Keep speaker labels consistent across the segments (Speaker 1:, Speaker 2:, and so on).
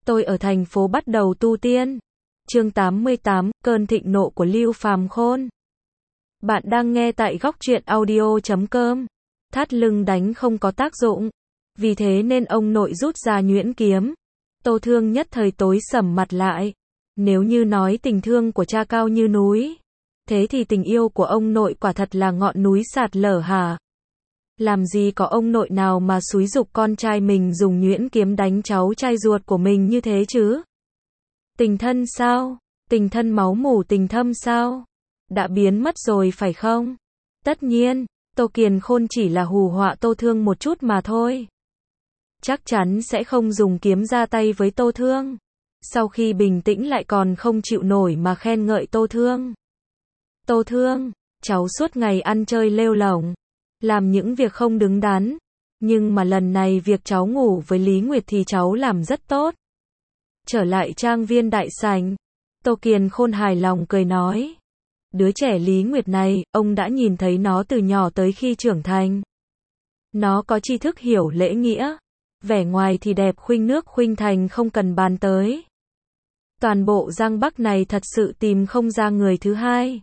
Speaker 1: Tôi ở thành phố bắt đầu tu tiên. Chương 88, cơn thịnh nộ của Lưu Phàm Khôn. Bạn đang nghe tại góc truyện audio.com. Thắt lưng đánh không có tác dụng. Vì thế nên ông nội rút ra nhuyễn kiếm. Tô Thương nhất thời tối sầm mặt lại. Nếu như nói tình thương của cha cao như núi, thế thì tình yêu của ông nội quả thật là ngọn núi sạt lở hả? Làm gì có ông nội nào mà xúi giục con trai mình dùng nhuyễn kiếm đánh cháu trai ruột của mình như thế chứ? Tình thân sao? Tình thân máu mủ tình thâm sao? Đã biến mất rồi phải không? Tất nhiên, Tô Kiền Khôn chỉ là hù họa Tô Thương một chút mà thôi. Chắc chắn sẽ không dùng kiếm ra tay với Tô Thương. Sau khi bình tĩnh lại còn không chịu nổi mà khen ngợi Tô Thương. Tô Thương, cháu suốt ngày ăn chơi lêu lổng, làm những việc không đứng đắn. Nhưng mà lần này việc cháu ngủ với Lý Nguyệt thì cháu làm rất tốt. Trở lại trang viên đại sảnh, Tô Kiền Khôn hài lòng cười nói. Đứa trẻ Lý Nguyệt này, ông đã nhìn thấy nó từ nhỏ tới khi trưởng thành. Nó có tri thức hiểu lễ nghĩa. Vẻ ngoài thì đẹp khuynh nước khuynh thành không cần bàn tới. Toàn bộ Giang Bắc này thật sự tìm không ra người thứ hai.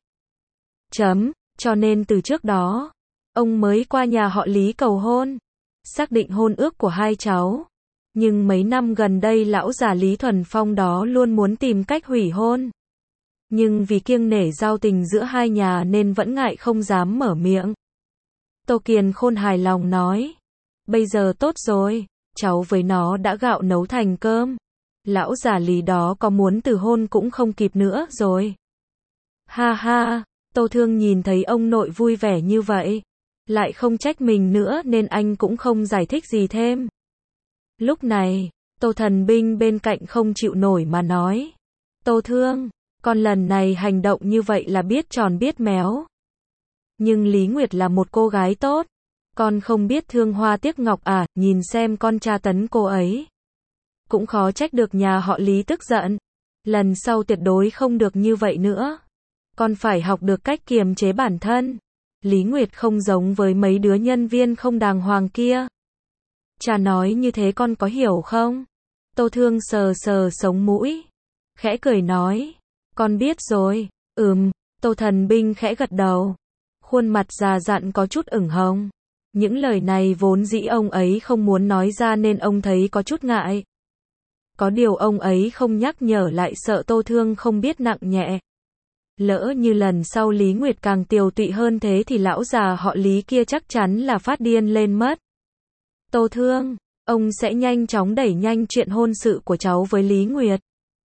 Speaker 1: Cho nên từ trước đó, ông mới qua nhà họ Lý cầu hôn, xác định hôn ước của hai cháu. Nhưng mấy năm gần đây lão già Lý Thuần Phong đó luôn muốn tìm cách hủy hôn. Nhưng vì kiêng nể giao tình giữa hai nhà nên vẫn ngại không dám mở miệng. Tô Kiền Khôn hài lòng nói. Bây giờ tốt rồi, cháu với nó đã gạo nấu thành cơm. Lão già Lý đó có muốn từ hôn cũng không kịp nữa rồi. Ha ha, Tô Thương nhìn thấy ông nội vui vẻ như vậy, lại không trách mình nữa nên anh cũng không giải thích gì thêm. Lúc này, Tô Thần Binh bên cạnh không chịu nổi mà nói. Tô Thương, con lần này hành động như vậy là biết tròn biết méo. Nhưng Lý Nguyệt là một cô gái tốt. Con không biết thương hoa tiếc ngọc à, nhìn xem con tra tấn cô ấy. Cũng khó trách được nhà họ Lý tức giận. Lần sau tuyệt đối không được như vậy nữa. Con phải học được cách kiềm chế bản thân. Lý Nguyệt không giống với mấy đứa nhân viên không đàng hoàng kia. Cha nói như thế con có hiểu không? Tô Thương sờ sờ sống mũi, khẽ cười nói. Con biết rồi. Tô Thần Binh khẽ gật đầu. Khuôn mặt già dặn có chút ửng hồng. Những lời này vốn dĩ ông ấy không muốn nói ra nên ông thấy có chút ngại. Có điều ông ấy không nhắc nhở lại sợ Tô Thương không biết nặng nhẹ. Lỡ như lần sau Lý Nguyệt càng tiều tụy hơn thế thì lão già họ Lý kia chắc chắn là phát điên lên mất. Tô Thương, ông sẽ nhanh chóng đẩy nhanh chuyện hôn sự của cháu với Lý Nguyệt.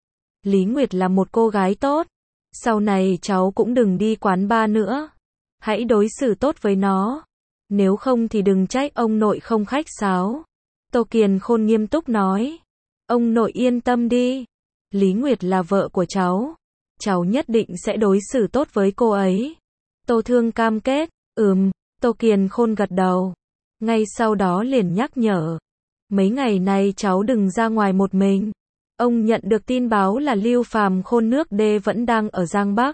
Speaker 1: Lý Nguyệt là một cô gái tốt. Sau này cháu cũng đừng đi quán bar nữa. Hãy đối xử tốt với nó. Nếu không thì đừng trách ông nội không khách sáo. Tô Kiền Khôn nghiêm túc nói. Ông nội yên tâm đi. Lý Nguyệt là vợ của cháu. Cháu nhất định sẽ đối xử tốt với cô ấy. Tô Thương cam kết. Tô Kiền Khôn gật đầu. Ngay sau đó liền nhắc nhở. Mấy ngày này cháu đừng ra ngoài một mình. Ông nhận được tin báo là Lưu Phàm Khôn nước đê vẫn đang ở Giang Bắc.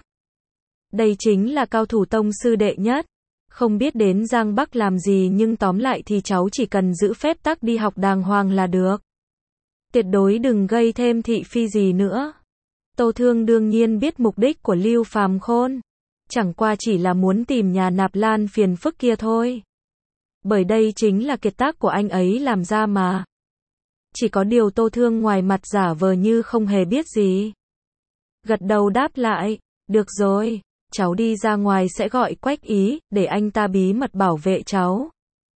Speaker 1: Đây chính là cao thủ tông sư đệ nhất. Không biết đến Giang Bắc làm gì nhưng tóm lại thì cháu chỉ cần giữ phép tắc đi học đàng hoàng là được. Tuyệt đối đừng gây thêm thị phi gì nữa. Tô Thương đương nhiên biết mục đích của Lưu Phàm Khôn. Chẳng qua chỉ là muốn tìm nhà nạp lan phiền phức kia thôi. Bởi đây chính là kiệt tác của anh ấy làm ra mà. Chỉ có điều Tô Thương ngoài mặt giả vờ như không hề biết gì. Gật đầu đáp lại. Được rồi, cháu đi ra ngoài sẽ gọi Quách Ý, để anh ta bí mật bảo vệ cháu.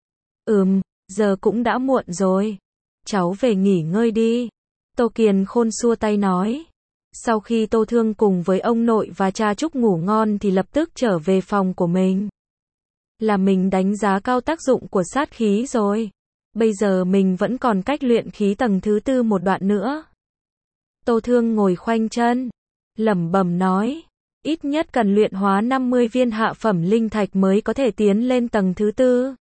Speaker 1: Giờ cũng đã muộn rồi. Cháu về nghỉ ngơi đi. Tô Kiền Khôn xua tay nói. Sau khi Tô Thương cùng với ông nội và cha chúc ngủ ngon thì lập tức trở về phòng của mình. Là mình đánh giá cao tác dụng của sát khí rồi. Bây giờ mình vẫn còn cách luyện khí tầng thứ 4 một đoạn nữa. Tô Thương ngồi khoanh chân, lẩm bẩm nói. Ít nhất cần luyện hóa 50 viên hạ phẩm linh thạch mới có thể tiến lên tầng thứ 4.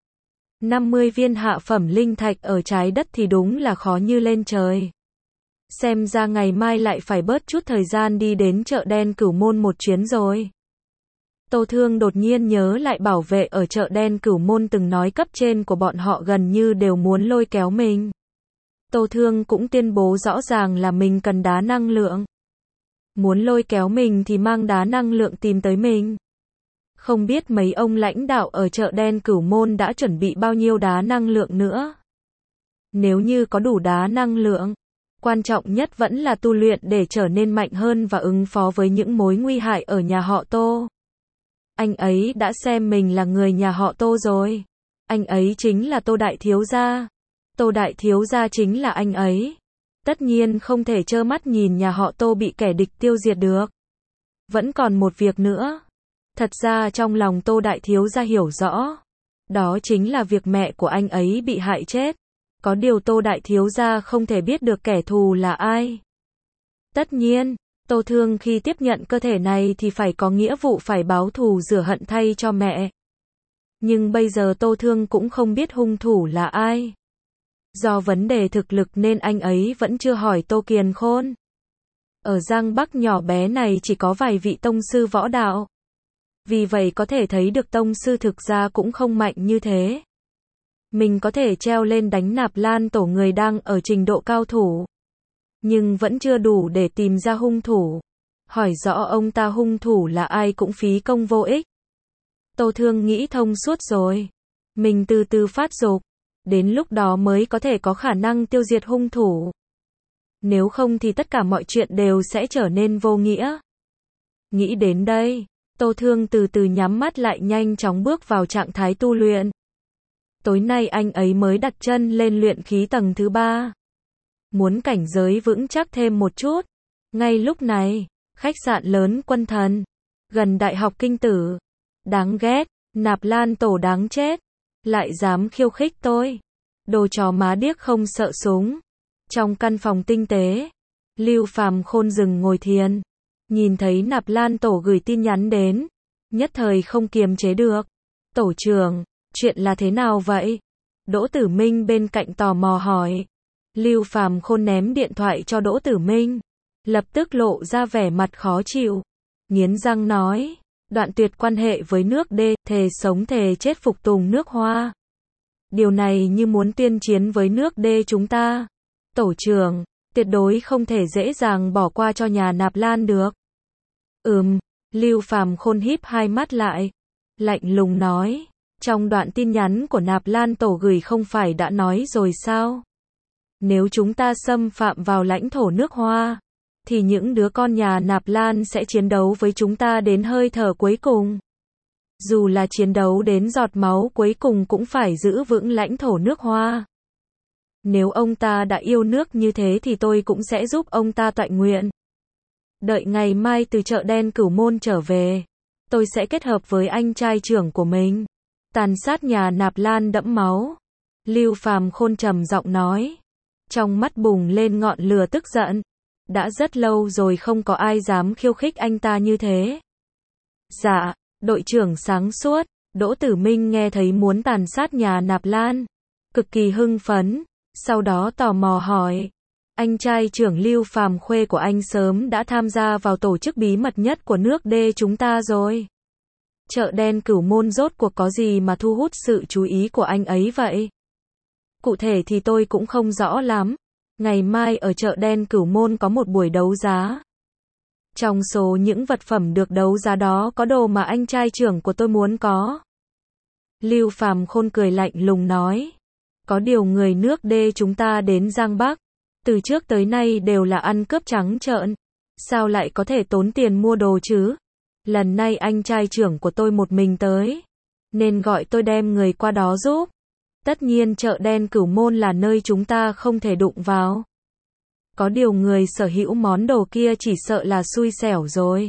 Speaker 1: 50 viên hạ phẩm linh thạch ở trái đất thì đúng là khó như lên trời. Xem ra ngày mai lại phải bớt chút thời gian đi đến chợ đen Cửu Môn một chuyến rồi. Tô Thương đột nhiên nhớ lại bảo vệ ở chợ đen Cửu Môn từng nói cấp trên của bọn họ gần như đều muốn lôi kéo mình. Tô Thương cũng tuyên bố rõ ràng là mình cần đá năng lượng. Muốn lôi kéo mình thì mang đá năng lượng tìm tới mình. Không biết mấy ông lãnh đạo ở chợ đen Cửu Môn đã chuẩn bị bao nhiêu đá năng lượng nữa. Nếu như có đủ đá năng lượng, quan trọng nhất vẫn là tu luyện để trở nên mạnh hơn và ứng phó với những mối nguy hại ở nhà họ Tô. Anh ấy đã xem mình là người nhà họ Tô rồi. Anh ấy chính là Tô Đại Thiếu Gia. Tô Đại Thiếu Gia chính là anh ấy. Tất nhiên không thể trơ mắt nhìn nhà họ Tô bị kẻ địch tiêu diệt được. Vẫn còn một việc nữa. Thật ra trong lòng Tô Đại Thiếu Gia hiểu rõ. Đó chính là việc mẹ của anh ấy bị hại chết. Có điều Tô Đại Thiếu Gia không thể biết được kẻ thù là ai. Tất nhiên, Tô Thương khi tiếp nhận cơ thể này thì phải có nghĩa vụ phải báo thù rửa hận thay cho mẹ. Nhưng bây giờ Tô Thương cũng không biết hung thủ là ai. Do vấn đề thực lực nên anh ấy vẫn chưa hỏi Tô Kiền Khôn. Ở Giang Bắc nhỏ bé này chỉ có vài vị tông sư võ đạo. Vì vậy có thể thấy được tông sư thực ra cũng không mạnh như thế. Mình có thể treo lên đánh Nạp Lan Tổ người đang ở trình độ cao thủ. Nhưng vẫn chưa đủ để tìm ra hung thủ. Hỏi rõ ông ta hung thủ là ai cũng phí công vô ích. Tô Thương nghĩ thông suốt rồi. Mình từ từ phát dục. Đến lúc đó mới có thể có khả năng tiêu diệt hung thủ. Nếu không thì tất cả mọi chuyện đều sẽ trở nên vô nghĩa. Nghĩ đến đây, Tô Thương từ từ nhắm mắt lại nhanh chóng bước vào trạng thái tu luyện. Tối nay anh ấy mới đặt chân lên luyện khí tầng thứ 3. Muốn cảnh giới vững chắc thêm một chút. Ngay lúc này, khách sạn lớn Quân Thần, gần Đại học Kinh Tử. Đáng ghét, Nạp Lan Tổ đáng chết. Lại dám khiêu khích tôi. Đồ chó má điếc không sợ súng. Trong căn phòng tinh tế, Lưu Phàm Khôn dừng ngồi thiền. Nhìn thấy Nạp Lan Tổ gửi tin nhắn đến. Nhất thời không kiềm chế được. Tổ trưởng, chuyện là thế nào vậy? Đỗ Tử Minh bên cạnh tò mò hỏi. Lưu Phàm Khôn ném điện thoại cho Đỗ Tử Minh. Lập tức lộ ra vẻ mặt khó chịu. Nghiến răng nói. Đoạn tuyệt quan hệ với nước D, thề sống thề chết phục tùng nước Hoa. Điều này như muốn tuyên chiến với nước D chúng ta. Tổ trưởng, tuyệt đối không thể dễ dàng bỏ qua cho nhà Nạp Lan được. Lưu Phàm Khôn híp hai mắt lại. Lạnh lùng nói. Trong đoạn tin nhắn của Nạp Lan Tổ gửi không phải đã nói rồi sao? Nếu chúng ta xâm phạm vào lãnh thổ nước Hoa, thì những đứa con nhà Nạp Lan sẽ chiến đấu với chúng ta đến hơi thở cuối cùng. Dù là chiến đấu đến giọt máu cuối cùng cũng phải giữ vững lãnh thổ nước Hoa. Nếu ông ta đã yêu nước như thế thì tôi cũng sẽ giúp ông ta toại nguyện. Đợi ngày mai từ chợ đen Cửu Môn trở về, tôi sẽ kết hợp với anh trai trưởng của mình, tàn sát nhà Nạp Lan đẫm máu. Lưu Phàm Khôn trầm giọng nói. Trong mắt bùng lên ngọn lửa tức giận. Đã rất lâu rồi không có ai dám khiêu khích anh ta như thế. Dạ, đội trưởng sáng suốt. Đỗ Tử Minh nghe thấy muốn tàn sát nhà Nạp Lan, cực kỳ hưng phấn, sau đó tò mò hỏi. Anh trai trưởng Lưu Phàm Khuê của anh sớm đã tham gia vào tổ chức bí mật nhất của nước D chúng ta rồi. Chợ đen Cửu Môn rốt cuộc có gì mà thu hút sự chú ý của anh ấy vậy? Cụ thể thì tôi cũng không rõ lắm. Ngày mai ở chợ đen Cửu Môn có một buổi đấu giá. Trong số những vật phẩm được đấu giá đó có đồ mà anh trai trưởng của tôi muốn có. Lưu Phàm Khôn cười lạnh lùng nói. Có điều người nước D chúng ta đến Giang Bắc, từ trước tới nay đều là ăn cướp trắng trợn. Sao lại có thể tốn tiền mua đồ chứ? Lần này anh trai trưởng của tôi một mình tới, nên gọi tôi đem người qua đó giúp. Tất nhiên chợ đen Cửu Môn là nơi chúng ta không thể đụng vào. Có điều người sở hữu món đồ kia chỉ sợ là xui xẻo rồi.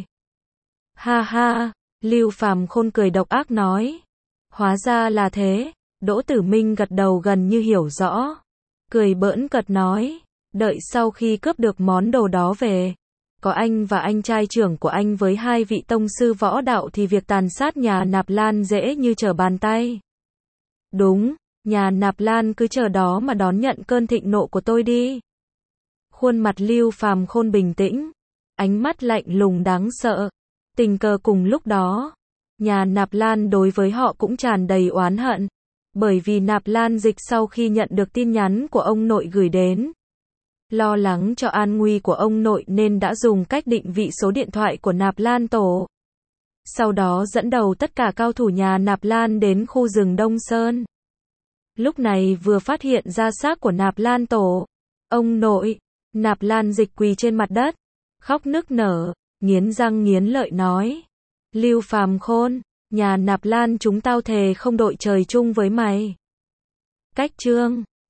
Speaker 1: Ha ha, Lưu Phàm Khôn cười độc ác nói. Hóa ra là thế. Đỗ Tử Minh gật đầu gần như hiểu rõ. Cười bỡn cợt nói. Đợi sau khi cướp được món đồ đó về, có anh và anh trai trưởng của anh với hai vị tông sư võ đạo thì việc tàn sát nhà Nạp Lan dễ như trở bàn tay. Đúng, nhà Nạp Lan cứ chờ đó mà đón nhận cơn thịnh nộ của tôi đi. Khuôn mặt Lưu Phàm Khôn bình tĩnh, ánh mắt lạnh lùng đáng sợ. Tình cờ cùng lúc đó, nhà Nạp Lan đối với họ cũng tràn đầy oán hận. Bởi vì Nạp Lan Dịch sau khi nhận được tin nhắn của ông nội gửi đến, lo lắng cho an nguy của ông nội nên đã dùng cách định vị số điện thoại của Nạp Lan Tổ. Sau đó dẫn đầu tất cả cao thủ nhà Nạp Lan đến khu rừng Đông Sơn. Lúc này vừa phát hiện ra xác của Nạp Lan Tổ. Ông nội, Nạp Lan Dịch quỳ trên mặt đất, khóc nức nở, nghiến răng nghiến lợi nói. Lưu Phàm Khôn, nhà Nạp Lan chúng tao thề không đội trời chung với mày. Cách chương